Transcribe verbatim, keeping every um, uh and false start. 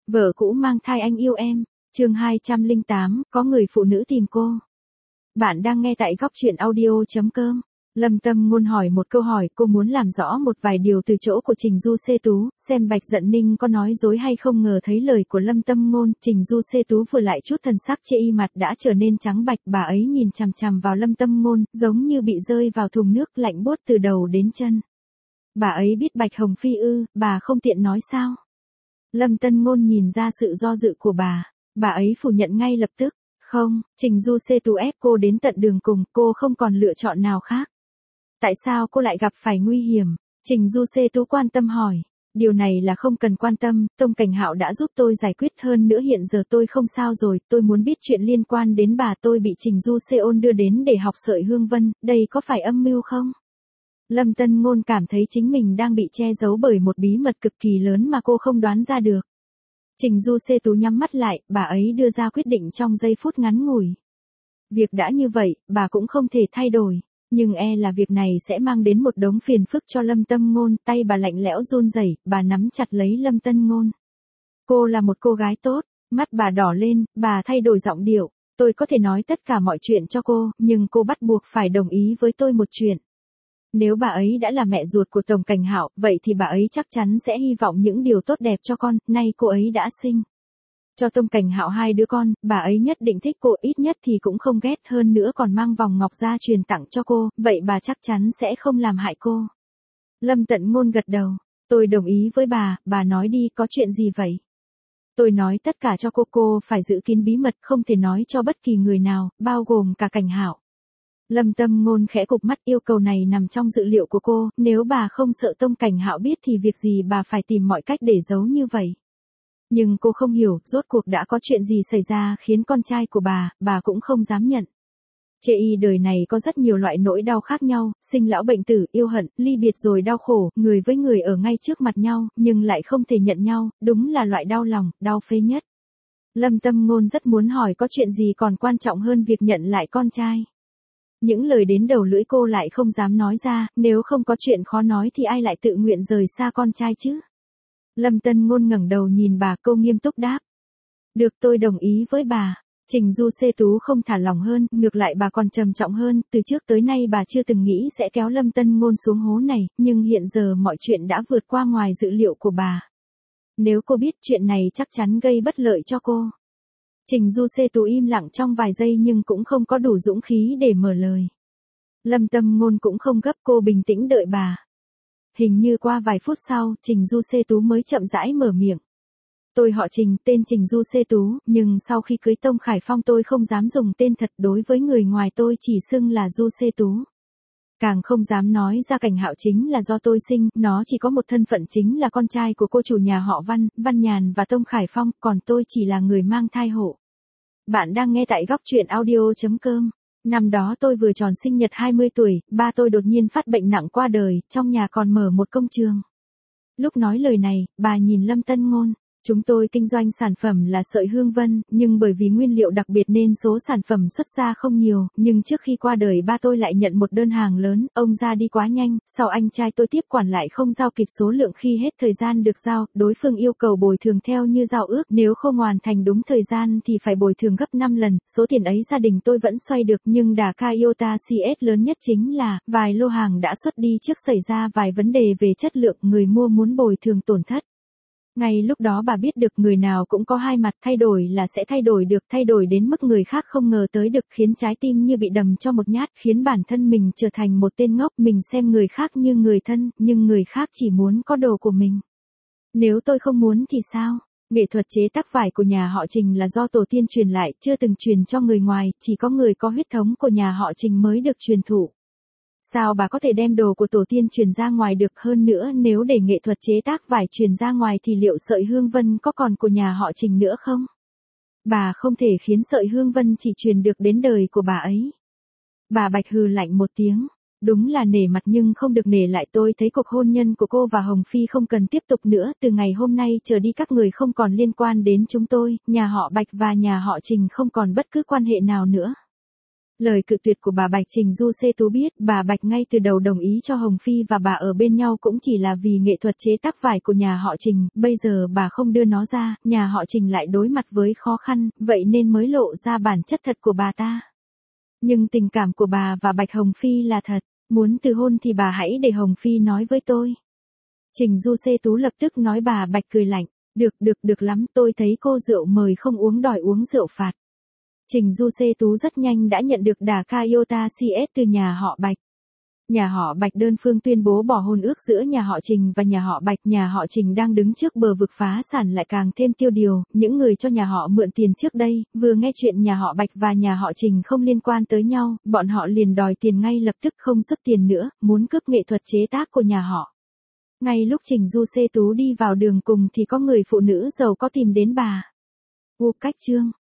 Vợ cũ mang thai anh yêu em, chương hai trăm lẻ tám, có người phụ nữ tìm cô. Bạn đang nghe tại góc chuyện audio chấm com. Lâm Tâm Ngôn hỏi một câu hỏi, cô muốn làm rõ một vài điều từ chỗ của Trình Du Xê Tú, xem Bạch Dận Ninh có nói dối hay không. Ngờ thấy lời của Lâm Tâm Ngôn, Trình Du Xê Tú vừa lại chút thần sắc chê y, mặt đã trở nên trắng bạch. Bà ấy nhìn chằm chằm vào Lâm Tâm Ngôn, giống như bị rơi vào thùng nước lạnh buốt từ đầu đến chân. Bà ấy biết Bạch Hồng Phi ư, bà không tiện nói sao? Lâm Tâm Ngôn nhìn ra sự do dự của bà, bà ấy phủ nhận ngay lập tức. Không, Trình Du Xê Tú ép cô đến tận đường cùng, cô không còn lựa chọn nào khác. Tại sao cô lại gặp phải nguy hiểm? Trình Du Xê Tú quan tâm hỏi. Điều này là không cần quan tâm, Tông Cảnh Hạo đã giúp tôi giải quyết, hơn nữa hiện giờ tôi không sao rồi, tôi muốn biết chuyện liên quan đến bà. Tôi bị Trình Du Xê ôn đưa đến để học sợi hương vân, đây có phải âm mưu không? Lâm Tâm Ngôn cảm thấy chính mình đang bị che giấu bởi một bí mật cực kỳ lớn mà cô không đoán ra được. Trình Du Xê Tú nhắm mắt lại, bà ấy đưa ra quyết định trong giây phút ngắn ngủi. Việc đã như vậy, bà cũng không thể thay đổi. Nhưng e là việc này sẽ mang đến một đống phiền phức cho Lâm Tâm Ngôn. Tay bà lạnh lẽo run rẩy, bà nắm chặt lấy Lâm Tâm Ngôn. Cô là một cô gái tốt, mắt bà đỏ lên, bà thay đổi giọng điệu. Tôi có thể nói tất cả mọi chuyện cho cô, nhưng cô bắt buộc phải đồng ý với tôi một chuyện. Nếu bà ấy đã là mẹ ruột của Tông Cảnh Hạo, vậy thì bà ấy chắc chắn sẽ hy vọng những điều tốt đẹp cho con. Nay cô ấy đã sinh cho Tông Cảnh Hạo hai đứa con, bà ấy nhất định thích cô, ít nhất thì cũng không ghét, hơn nữa còn mang vòng ngọc ra truyền tặng cho cô, vậy bà chắc chắn sẽ không làm hại cô. Lâm Tận Ngôn gật đầu, tôi đồng ý với bà. Bà nói đi, có chuyện gì vậy? Tôi nói tất cả cho cô, cô phải giữ kín bí mật, không thể nói cho bất kỳ người nào, bao gồm cả Cảnh Hạo. Lâm Tâm Ngôn khẽ cụp mắt, yêu cầu này nằm trong dự liệu của cô, nếu bà không sợ Tông Cảnh Hạo biết thì việc gì bà phải tìm mọi cách để giấu như vậy. Nhưng cô không hiểu, rốt cuộc đã có chuyện gì xảy ra khiến con trai của bà, bà cũng không dám nhận. Chê y đời này có rất nhiều loại nỗi đau khác nhau, sinh lão bệnh tử, yêu hận, ly biệt rồi đau khổ, người với người ở ngay trước mặt nhau, nhưng lại không thể nhận nhau, đúng là loại đau lòng, đau phế nhất. Lâm Tâm Ngôn rất muốn hỏi có chuyện gì còn quan trọng hơn việc nhận lại con trai. Những lời đến đầu lưỡi cô lại không dám nói ra, nếu không có chuyện khó nói thì ai lại tự nguyện rời xa con trai chứ? Lâm Tâm Ngôn ngẩng đầu nhìn bà, cô nghiêm túc đáp. Được, tôi đồng ý với bà. Trình Du Xê Tú không thả lỏng hơn, ngược lại bà còn trầm trọng hơn, từ trước tới nay bà chưa từng nghĩ sẽ kéo Lâm Tâm Ngôn xuống hố này, nhưng hiện giờ mọi chuyện đã vượt qua ngoài dự liệu của bà. Nếu cô biết chuyện này chắc chắn gây bất lợi cho cô. Trình Du Xê Tú im lặng trong vài giây nhưng cũng không có đủ dũng khí để mở lời. Lâm Tâm Ngôn cũng không gấp, cô bình tĩnh đợi bà. Hình như qua vài phút sau, Trình Du Xê Tú mới chậm rãi mở miệng. Tôi họ Trình, tên Trình Du Xê Tú, nhưng sau khi cưới Tông Khải Phong tôi không dám dùng tên thật, đối với người ngoài tôi chỉ xưng là Du Xê Tú. Càng không dám nói ra Cảnh Hạo chính là do tôi sinh, nó chỉ có một thân phận chính là con trai của cô chủ nhà họ Văn, Văn Nhàn và Tông Khải Phong, còn tôi chỉ là người mang thai hộ. Bạn đang nghe tại góc chuyện audio chấm com. Năm đó tôi vừa tròn sinh nhật hai mươi tuổi, ba tôi đột nhiên phát bệnh nặng qua đời, trong nhà còn mở một công trường. Lúc nói lời này, bà nhìn Lâm Tâm Ngôn. Chúng tôi kinh doanh sản phẩm là sợi hương vân, nhưng bởi vì nguyên liệu đặc biệt nên số sản phẩm xuất ra không nhiều, nhưng trước khi qua đời ba tôi lại nhận một đơn hàng lớn, ông ra đi quá nhanh, sau anh trai tôi tiếp quản lại không giao kịp số lượng, khi hết thời gian được giao, đối phương yêu cầu bồi thường theo như giao ước, nếu không hoàn thành đúng thời gian thì phải bồi thường gấp năm lần, số tiền ấy gia đình tôi vẫn xoay được, nhưng đà ca iota xê ét lớn nhất chính là, vài lô hàng đã xuất đi trước xảy ra vài vấn đề về chất lượng, người mua muốn bồi thường tổn thất. Ngay lúc đó bà biết được người nào cũng có hai mặt, thay đổi là sẽ thay đổi được, thay đổi đến mức người khác không ngờ tới được, khiến trái tim như bị đầm cho một nhát, khiến bản thân mình trở thành một tên ngốc, mình xem người khác như người thân, nhưng người khác chỉ muốn có đồ của mình. Nếu tôi không muốn thì sao? Nghệ thuật chế tác vải của nhà họ Trình là do tổ tiên truyền lại, chưa từng truyền cho người ngoài, chỉ có người có huyết thống của nhà họ Trình mới được truyền thụ. Sao bà có thể đem đồ của tổ tiên truyền ra ngoài được, hơn nữa nếu để nghệ thuật chế tác vải truyền ra ngoài thì liệu sợi hương vân có còn của nhà họ Trình nữa không? Bà không thể khiến sợi hương vân chỉ truyền được đến đời của bà ấy. Bà Bạch hừ lạnh một tiếng. Đúng là nể mặt nhưng không được nể lại, tôi thấy cuộc hôn nhân của cô và Hồng Phi không cần tiếp tục nữa, từ ngày hôm nay trở đi các người không còn liên quan đến chúng tôi, nhà họ Bạch và nhà họ Trình không còn bất cứ quan hệ nào nữa. Lời cự tuyệt của bà Bạch Trình Du Xê Tú biết bà Bạch ngay từ đầu đồng ý cho Hồng Phi và bà ở bên nhau cũng chỉ là vì nghệ thuật chế tác vải của nhà họ Trình, bây giờ bà không đưa nó ra, nhà họ Trình lại đối mặt với khó khăn, vậy nên mới lộ ra bản chất thật của bà ta. Nhưng tình cảm của bà và Bạch Hồng Phi là thật, muốn từ hôn thì bà hãy để Hồng Phi nói với tôi. Trình Du Xê Tú lập tức nói. Bà Bạch cười lạnh, được được được lắm, tôi thấy cô rượu mời không uống đòi uống rượu phạt. Trình Du Xê Tú rất nhanh đã nhận được đà Toyota xê ét từ nhà họ Bạch. Nhà họ Bạch đơn phương tuyên bố bỏ hôn ước giữa nhà họ Trình và nhà họ Bạch. Nhà họ Trình đang đứng trước bờ vực phá sản lại càng thêm tiêu điều, những người cho nhà họ mượn tiền trước đây, vừa nghe chuyện nhà họ Bạch và nhà họ Trình không liên quan tới nhau, bọn họ liền đòi tiền ngay lập tức, không xuất tiền nữa, muốn cướp nghệ thuật chế tác của nhà họ. Ngay lúc Trình Du Xê Tú đi vào đường cùng thì có người phụ nữ giàu có tìm đến bà. Vô Cách Trương,